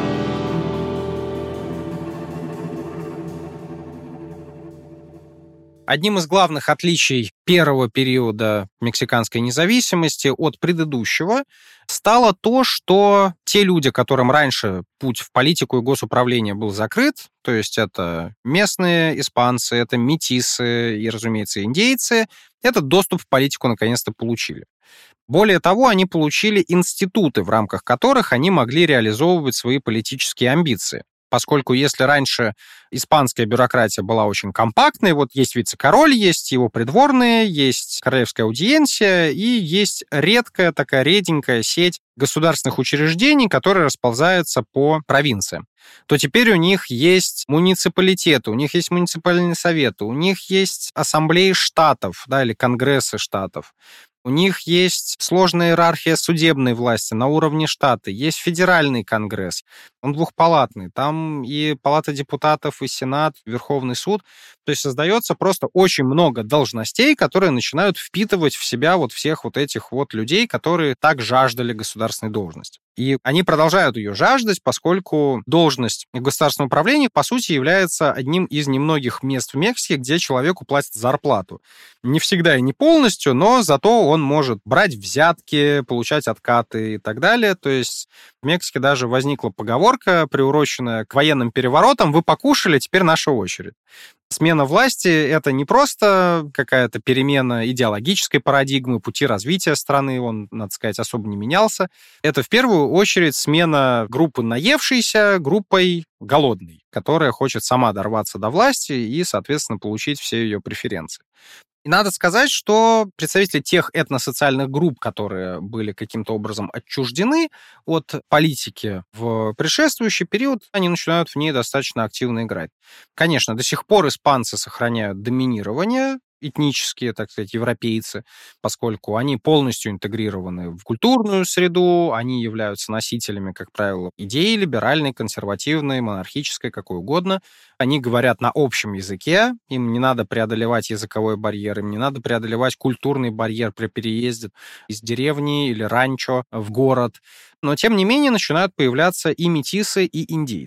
Одним из главных отличий первого периода мексиканской независимости от предыдущего стало то, что те люди, которым раньше путь в политику и госуправление был закрыт, то есть это местные испанцы, это метисы и, разумеется, индейцы, этот доступ в политику наконец-то получили. Более того, они получили институты, в рамках которых они могли реализовывать свои политические амбиции. Поскольку если раньше испанская бюрократия была очень компактной, вот есть вице-король, есть его придворные, есть королевская аудиенция и есть редкая такая реденькая сеть государственных учреждений, которые расползаются по провинциям, то теперь у них есть муниципалитеты, у них есть муниципальные советы, у них есть ассамблеи штатов, да, или конгрессы штатов. У них есть сложная иерархия судебной власти на уровне штата, есть федеральный конгресс, он двухпалатный, там и Палата депутатов, и Сенат, Верховный суд. То есть создается просто очень много должностей, которые начинают впитывать в себя вот всех вот этих вот людей, которые так жаждали государственной должности. И они продолжают ее жаждать, поскольку должность в государственном управлении, по сути, является одним из немногих мест в Мексике, где человеку платят зарплату. Не всегда и не полностью, но зато он может брать взятки, получать откаты и так далее. То есть в Мексике даже возникла поговорка, приуроченная к военным переворотам: «Вы покушали, теперь наша очередь». Смена власти — это не просто какая-то перемена идеологической парадигмы, пути развития страны, он, надо сказать, особо не менялся. Это в первую очередь смена группы наевшейся группой голодной, которая хочет сама дорваться до власти и, соответственно, получить все ее преференции. И надо сказать, что представители тех этносоциальных групп, которые были каким-то образом отчуждены от политики в предшествующий период, они начинают в ней достаточно активно играть. Конечно, до сих пор испанцы сохраняют доминирование, этнические, так сказать, европейцы, поскольку они полностью интегрированы в культурную среду, они являются носителями, как правило, идеи либеральной, консервативной, монархической, какой угодно. Они говорят на общем языке, им не надо преодолевать языковой барьер, им не надо преодолевать культурный барьер при переезде из деревни или ранчо в город. Но, тем не менее, начинают появляться и метисы, и индейцы.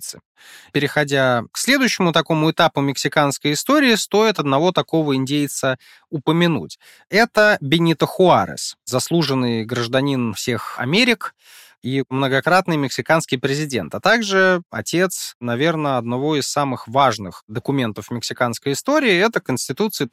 Переходя к следующему такому этапу мексиканской истории, стоит одного такого индейца упомянуть. Это Бенито Хуарес, заслуженный гражданин всех Америк и многократный мексиканский президент, а также отец, наверное, одного из самых важных документов мексиканской истории, это Конституция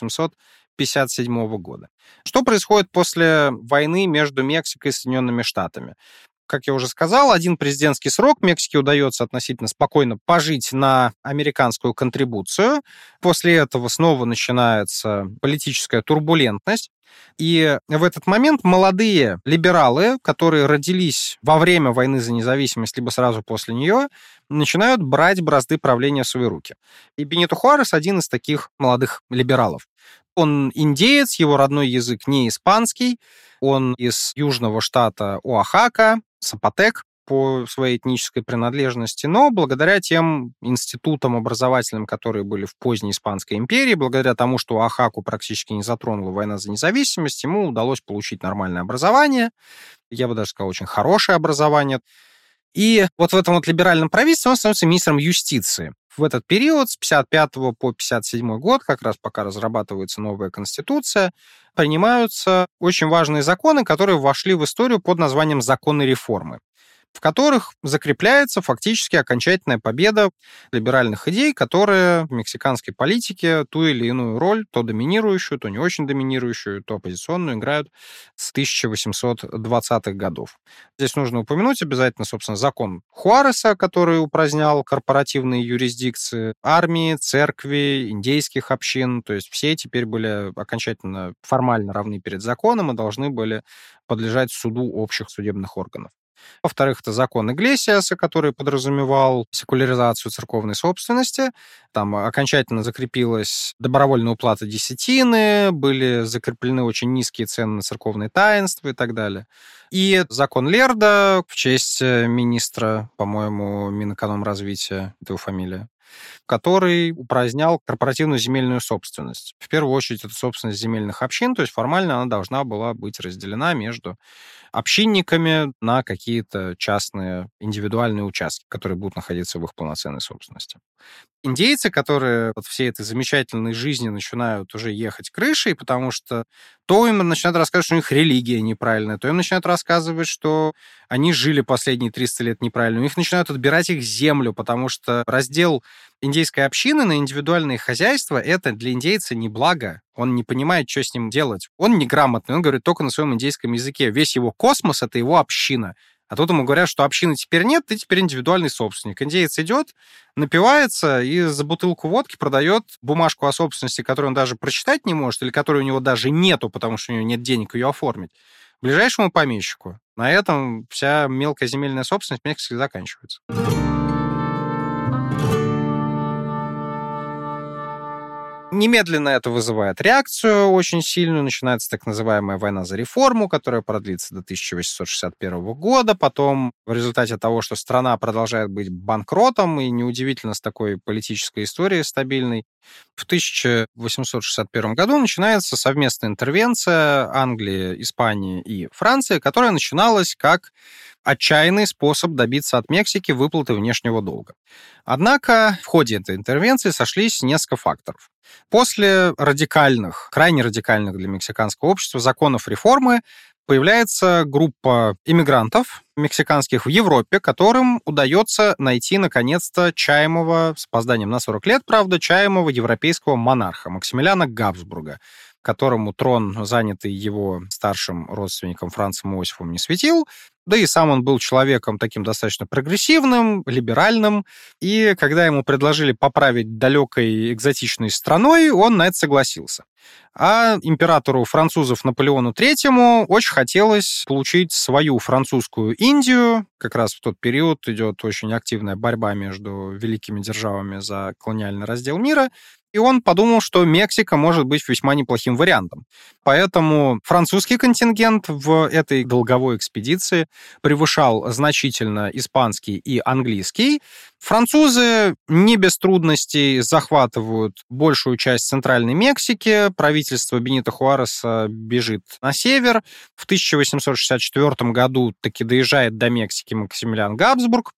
1857 года. Что происходит после войны между Мексикой и Соединенными Штатами? Как я уже сказал, один президентский срок Мексике удается относительно спокойно пожить на американскую контрибуцию. После этого снова начинается политическая турбулентность. И в этот момент молодые либералы, которые родились во время войны за независимость либо сразу после нее, начинают брать бразды правления в свои руки. И Бенито Хуарес один из таких молодых либералов. Он индеец, его родной язык не испанский, он из южного штата Оахака, сапотек по своей этнической принадлежности, но благодаря тем институтам образовательным, которые были в поздней Испанской империи, благодаря тому, что Оахаку практически не затронула война за независимость, ему удалось получить нормальное образование, я бы даже сказал, очень хорошее образование. И вот в этом вот либеральном правительстве он становится министром юстиции. В этот период, с 55 по 57 год, как раз пока разрабатывается новая конституция, принимаются очень важные законы, которые вошли в историю под названием «законы реформы», в которых закрепляется фактически окончательная победа либеральных идей, которые в мексиканской политике ту или иную роль, то доминирующую, то не очень доминирующую, то оппозиционную, играют с 1820-х годов. Здесь нужно упомянуть обязательно, собственно, закон Хуареса, который упразднял корпоративные юрисдикции армии, церкви, индейских общин, то есть все теперь были окончательно формально равны перед законом и должны были подлежать суду общих судебных органов. Во-вторых, это закон Иглесиаса, который подразумевал секуляризацию церковной собственности. Там окончательно закрепилась добровольная уплата десятины, были закреплены очень низкие цены на церковные таинства и так далее. И закон Лерда в честь министра, по-моему, Минэкономразвития, это его фамилия, который упразднял корпоративную земельную собственность. В первую очередь, это собственность земельных общин, то есть формально она должна была быть разделена между общинниками на какие-то частные индивидуальные участки, которые будут находиться в их полноценной собственности. Индейцы, которые от всей этой замечательной жизни начинают уже ехать крышей, потому что то им начинают рассказывать, что у них религия неправильная, то им начинают рассказывать, что они жили последние 300 лет неправильно. У них начинают отбирать их землю, потому что раздел индейской общины на индивидуальные хозяйства — это для индейца не благо. Он не понимает, что с ним делать. Он неграмотный, он говорит только на своем индейском языке. Весь его космос — это его община. А тут ему говорят, что общины теперь нет, ты теперь индивидуальный собственник. Индеец идет, напивается и за бутылку водки продает бумажку о собственности, которую он даже прочитать не может, или которой у него даже нету, потому что у него нет денег ее оформить, ближайшему помещику. На этом вся мелкая земельная собственность в Мексике заканчивается. Немедленно это вызывает реакцию очень сильную. Начинается так называемая война за реформу, которая продлится до 1861 года. Потом, в результате того, что страна продолжает быть банкротом, и неудивительно с такой политической историей стабильной, в 1861 году начинается совместная интервенция Англии, Испании и Франции, которая начиналась как отчаянный способ добиться от Мексики выплаты внешнего долга. Однако в ходе этой интервенции сошлись несколько факторов. После радикальных, крайне радикальных для мексиканского общества законов реформы появляется группа иммигрантов мексиканских в Европе, которым удается найти, наконец-то, чаемого, с опозданием на 40 лет, правда, чаемого европейского монарха Максимилиана Габсбурга, которому трон, занятый его старшим родственником Францем Иосифом, не светил. Да и сам он был человеком таким достаточно прогрессивным, либеральным. И когда ему предложили поправить далекой экзотичной страной, он на это согласился. А императору французов Наполеону III очень хотелось получить свою французскую Индию. Как раз в тот период идет очень активная борьба между великими державами за колониальный раздел мира. И он подумал, что Мексика может быть весьма неплохим вариантом. Поэтому французский контингент в этой долговой экспедиции превышал значительно испанский и английский. Французы не без трудностей захватывают большую часть Центральной Мексики. Правительство Бенито Хуареса бежит на север. В 1864 году таки доезжает до Мексики Максимилиан Габсбург.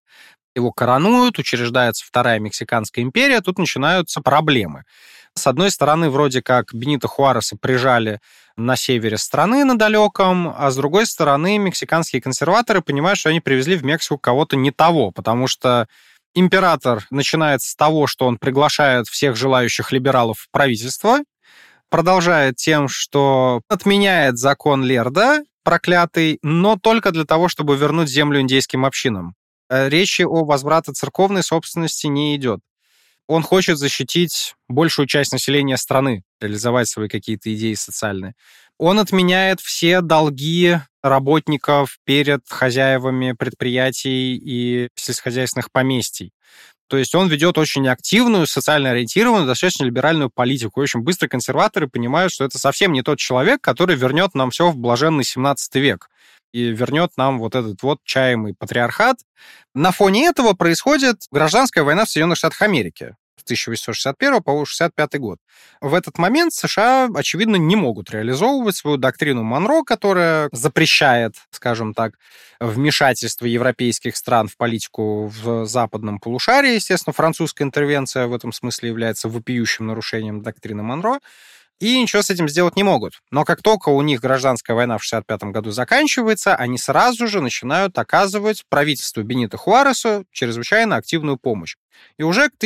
его коронуют, учреждается Вторая Мексиканская империя, тут начинаются проблемы. С одной стороны, вроде как Бенито Хуареса прижали на севере страны на далеком, а с другой стороны, мексиканские консерваторы понимают, что они привезли в Мексику кого-то не того, потому что император начинает с того, что он приглашает всех желающих либералов в правительство, продолжает тем, что отменяет закон Лерда, проклятый, но только для того, чтобы вернуть землю индейским общинам. Речи о возврате церковной собственности не идет. Он хочет защитить большую часть населения страны, реализовать свои какие-то идеи социальные. Он отменяет все долги работников перед хозяевами предприятий и сельскохозяйственных поместий. То есть он ведет очень активную, социально ориентированную, достаточно либеральную политику. И очень быстро консерваторы понимают, что это совсем не тот человек, который вернет нам все в блаженный 17 век и вернет нам вот этот вот чаемый патриархат. На фоне этого происходит гражданская война в Соединенных Штатах Америки с 1861 по 1865 год. В этот момент США, очевидно, не могут реализовывать свою доктрину Монро, которая запрещает, скажем так, вмешательство европейских стран в политику в западном полушарии. Естественно, французская интервенция в этом смысле является вопиющим нарушением доктрины Монро. И ничего с этим сделать не могут. Но как только у них гражданская война в 1965 году заканчивается, они сразу же начинают оказывать правительству Бенито Хуаресу чрезвычайно активную помощь. И уже к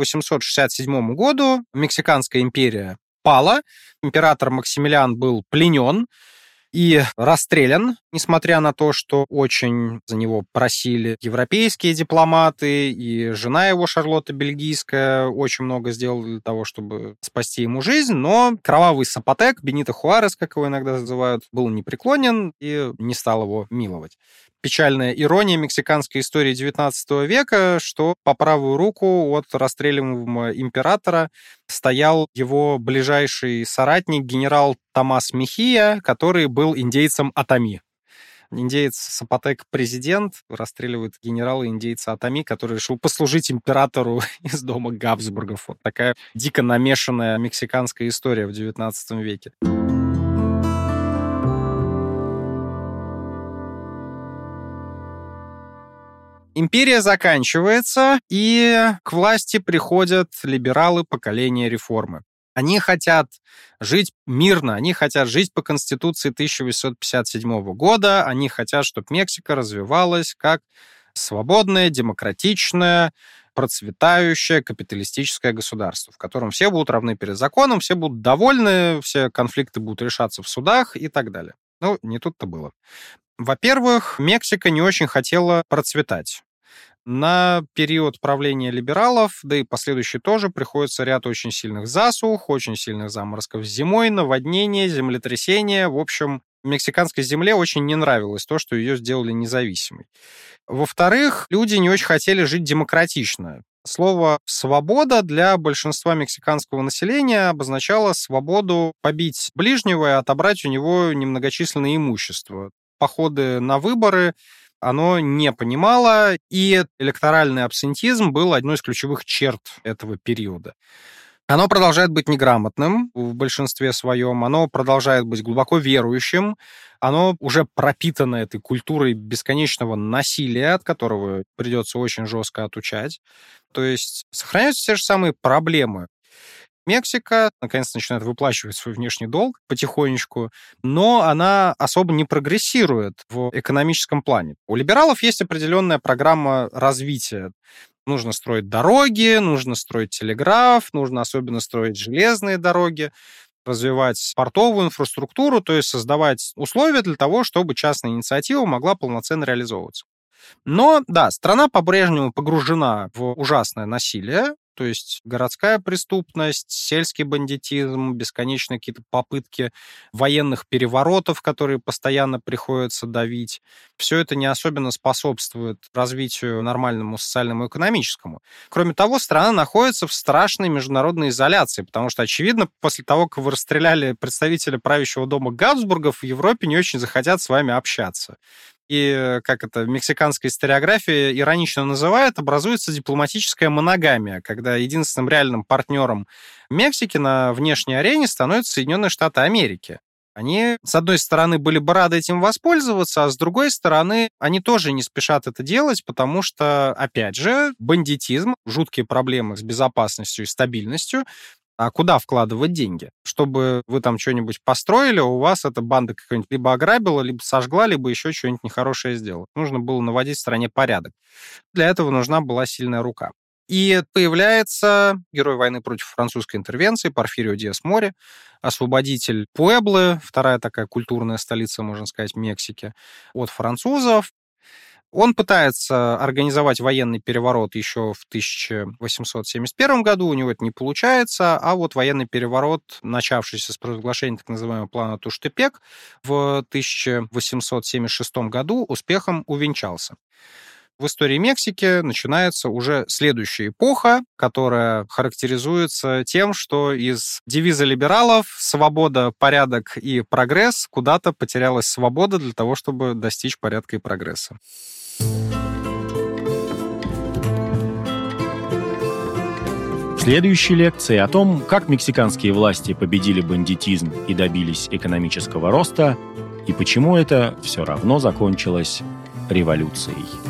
1867 году Мексиканская империя пала, император Максимилиан был пленен и расстрелян, несмотря на то, что очень за него просили европейские дипломаты, и жена его, Шарлотта Бельгийская, очень много сделала для того, чтобы спасти ему жизнь, но кровавый сапотек, Бенито Хуарес, как его иногда называют, был непреклонен и не стал его миловать. Печальная ирония мексиканской истории XIX века, что по правую руку от расстреливаемого императора стоял его ближайший соратник, генерал Томас Мехия, который был индейцем Атами. Индеец Сапотек-президент расстреливает генерала-индейца Атами, который решил послужить императору из дома Габсбургов. Вот такая дико намешанная мексиканская история в XIX веке. Империя заканчивается, и к власти приходят либералы поколения реформы. Они хотят жить мирно, они хотят жить по Конституции 1857 года, они хотят, чтобы Мексика развивалась как свободное, демократичное, процветающее капиталистическое государство, в котором все будут равны перед законом, все будут довольны, все конфликты будут решаться в судах и так далее. Ну, не тут-то было. Во-первых, Мексика не очень хотела процветать. На период правления либералов, да и последующий тоже, приходится ряд очень сильных засух, очень сильных заморозков зимой, наводнения, землетрясения. В общем, мексиканской земле очень не нравилось то, что ее сделали независимой. Во-вторых, люди не очень хотели жить демократично. Слово «свобода» для большинства мексиканского населения обозначало свободу побить ближнего и отобрать у него немногочисленное имущество. Походы на выборы оно не понимало, и электоральный абсентизм был одной из ключевых черт этого периода. Оно продолжает быть неграмотным в большинстве своем, оно продолжает быть глубоко верующим, оно уже пропитано этой культурой бесконечного насилия, от которого придется очень жестко отучать. То есть сохраняются те же самые проблемы. Мексика, наконец, начинает выплачивать свой внешний долг потихонечку, но она особо не прогрессирует в экономическом плане. У либералов есть определенная программа развития. Нужно строить дороги, нужно строить телеграф, нужно особенно строить железные дороги, развивать портовую инфраструктуру, то есть создавать условия для того, чтобы частная инициатива могла полноценно реализовываться. Но, да, страна по-прежнему погружена в ужасное насилие, то есть городская преступность, сельский бандитизм, бесконечные какие-то попытки военных переворотов, которые постоянно приходится давить. Все это не особенно способствует развитию нормальному социальному и экономическому. Кроме того, страна находится в страшной международной изоляции, потому что, очевидно, после того, как вы расстреляли представителя правящего дома Габсбургов, в Европе не очень захотят с вами общаться. И, как это в мексиканской историографии иронично называют, образуется дипломатическая моногамия, когда единственным реальным партнером Мексики на внешней арене становятся Соединенные Штаты Америки. Они, с одной стороны, были бы рады этим воспользоваться, а с другой стороны, они тоже не спешат это делать, потому что, опять же, бандитизм, жуткие проблемы с безопасностью и стабильностью. А куда вкладывать деньги? Чтобы вы там что-нибудь построили, а у вас эта банда какая-нибудь либо ограбила, либо сожгла, либо еще что-нибудь нехорошее сделала. Нужно было наводить в стране порядок. Для этого нужна была сильная рука. И появляется герой войны против французской интервенции Порфирио Диас-Море, освободитель Пуэблы, вторая такая культурная столица, можно сказать, Мексики, от французов. Он пытается организовать военный переворот еще в 1871 году, у него это не получается, а вот военный переворот, начавшийся с провозглашения так называемого плана Туштепек в 1876 году, успехом увенчался. В истории Мексики начинается уже следующая эпоха, которая характеризуется тем, что из девиза либералов «свобода, порядок и прогресс» куда-то потерялась свобода для того, чтобы достичь порядка и прогресса. В следующей лекции о том, как мексиканские власти победили бандитизм и добились экономического роста, и почему это все равно закончилось революцией.